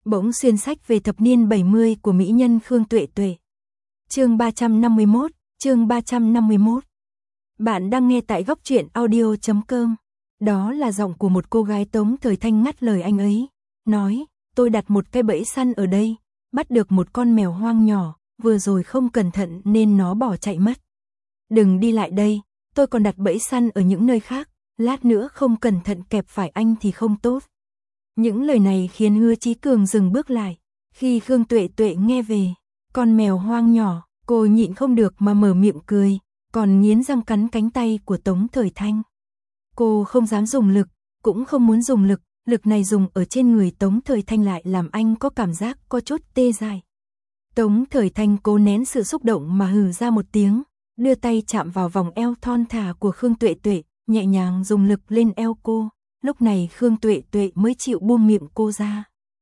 Bỗng xuyên sách về thập niên 70 của mỹ nhân Khương Tuệ Tuệ. Chương 351. Bạn đang nghe tại góc truyện audio.com. Đó là giọng của một cô gái Tống Thời Thanh ngắt lời anh ấy, nói, tôi đặt một cái bẫy săn ở đây, bắt được một con mèo hoang nhỏ, vừa rồi không cẩn thận nên nó bỏ chạy mất. Đừng đi lại đây, tôi còn đặt bẫy săn ở những nơi khác, lát nữa không cẩn thận kẹp phải anh thì không tốt. Những lời này khiến Hứa Chí Cường dừng bước lại. Khi Khương Tuệ Tuệ nghe về con mèo hoang nhỏ, cô nhịn không được mà mở miệng cười, còn nghiến răng cắn cánh tay của Tống Thời Thanh. Cô không dám dùng lực, cũng không muốn dùng lực, lực này dùng ở trên người Tống Thời Thanh lại làm anh có cảm giác có chút tê dại. Tống Thời Thanh cố nén sự xúc động mà hừ ra một tiếng, đưa tay chạm vào vòng eo thon thả của Khương Tuệ Tuệ, nhẹ nhàng dùng lực lên eo cô. Lúc này Khương Tuệ Tuệ mới chịu buông miệng cô ra.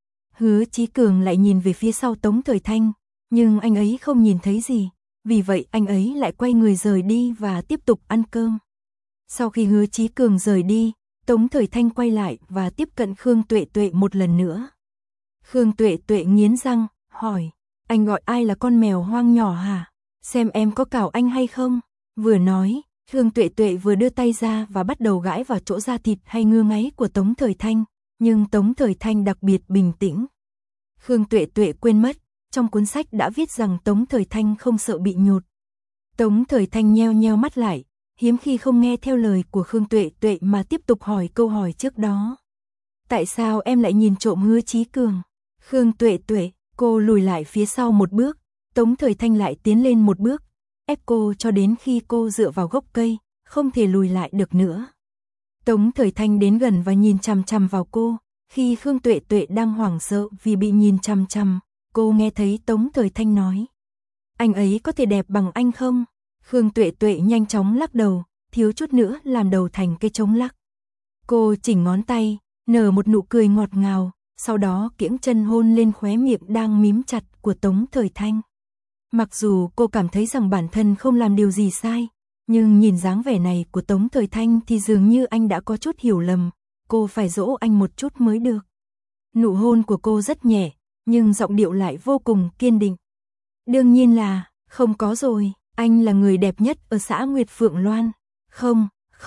Hứa Chí Cường lại nhìn về phía sau Tống Thời Thanh, nhưng anh ấy không nhìn thấy gì, vì vậy anh ấy lại quay người rời đi và tiếp tục ăn cơm. Sau khi Hứa Chí Cường rời đi, Tống Thời Thanh quay lại và tiếp cận Khương Tuệ Tuệ một lần nữa. Khương Tuệ Tuệ nghiến răng, hỏi, anh gọi ai là con mèo hoang nhỏ hả? Xem em có cào anh hay không? Vừa nói, Khương Tuệ Tuệ vừa đưa tay ra và bắt đầu gãi vào chỗ da thịt hay ngứa ngáy của Tống Thời Thanh, nhưng Tống Thời Thanh đặc biệt bình tĩnh. Khương Tuệ Tuệ quên mất, trong cuốn sách đã viết rằng Tống Thời Thanh không sợ bị nhột. Tống Thời Thanh nheo nheo mắt lại, hiếm khi không nghe theo lời của Khương Tuệ Tuệ mà tiếp tục hỏi câu hỏi trước đó. Tại sao em lại nhìn trộm Hứa Chí Cường? Khương Tuệ Tuệ, cô lùi lại phía sau một bước, Tống Thời Thanh lại tiến lên một bước, ép cô cho đến khi cô dựa vào gốc cây, không thể lùi lại được nữa. Tống Thời Thanh đến gần và nhìn chằm chằm vào cô, khi Khương Tuệ Tuệ đang hoảng sợ vì bị nhìn chằm chằm, cô nghe thấy Tống Thời Thanh nói, anh ấy có thể đẹp bằng anh không? Khương Tuệ Tuệ nhanh chóng lắc đầu, thiếu chút nữa làm đầu thành cây trống lắc. Cô chỉnh ngón tay, nở một nụ cười ngọt ngào, sau đó kiễng chân hôn lên khóe miệng đang mím chặt của Tống Thời Thanh. Mặc dù cô cảm thấy rằng bản thân không làm điều gì sai, nhưng nhìn dáng vẻ này của Tống Thời Thanh thì dường như anh đã có chút hiểu lầm, cô phải dỗ anh một chút mới được. Nụ hôn của cô rất nhẹ, nhưng giọng điệu lại vô cùng kiên định. Đương nhiên là, không có rồi, anh là người đẹp nhất ở xã Nguyệt Phượng Loan. Không,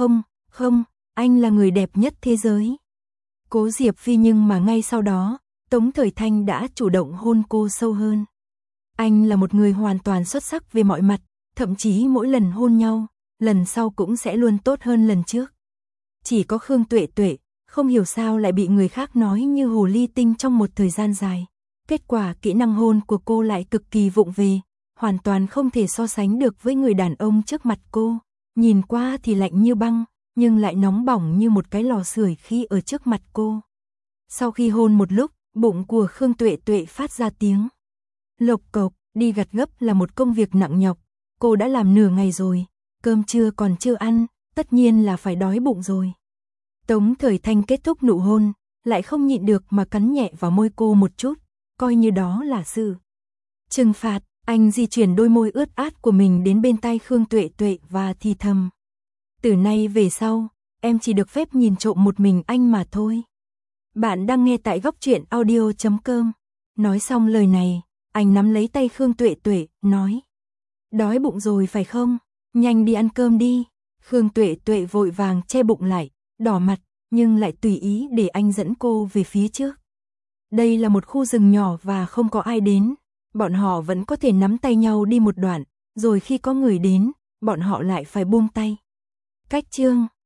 anh là người đẹp nhất thế giới. Cố Diệp Phi, nhưng mà ngay sau đó, Tống Thời Thanh đã chủ động hôn cô sâu hơn. Anh là một người hoàn toàn xuất sắc về mọi mặt, thậm chí mỗi lần hôn nhau, lần sau cũng sẽ luôn tốt hơn lần trước. Chỉ có Khương Tuệ Tuệ, không hiểu sao lại bị người khác nói như hồ ly tinh trong một thời gian dài. Kết quả kỹ năng hôn của cô lại cực kỳ vụng về, hoàn toàn không thể so sánh được với người đàn ông trước mặt cô. Nhìn qua thì lạnh như băng, nhưng lại nóng bỏng như một cái lò sưởi khi ở trước mặt cô. Sau khi hôn một lúc, bụng của Khương Tuệ Tuệ phát ra tiếng lộc cộc. Đi gặt gấp là một công việc nặng nhọc, cô đã làm nửa ngày rồi, cơm trưa còn chưa ăn, tất nhiên là phải đói bụng rồi. Tống Thời Thanh kết thúc nụ hôn, lại không nhịn được mà cắn nhẹ vào môi cô một chút, coi như đó là sự trừng phạt. Anh di chuyển đôi môi ướt át của mình đến bên tai Khương Tuệ Tuệ và thì thầm, từ nay về sau, em chỉ được phép nhìn trộm một mình anh mà thôi. Bạn đang nghe tại góc truyện audio.com. Nói xong lời này, anh nắm lấy tay Khương Tuệ Tuệ, nói, đói bụng rồi phải không? Nhanh đi ăn cơm đi. Khương Tuệ Tuệ vội vàng che bụng lại, đỏ mặt, nhưng lại tùy ý để anh dẫn cô về phía trước. Đây là một khu rừng nhỏ và không có ai đến, bọn họ vẫn có thể nắm tay nhau đi một đoạn, rồi khi có người đến, bọn họ lại phải buông tay. Cách chương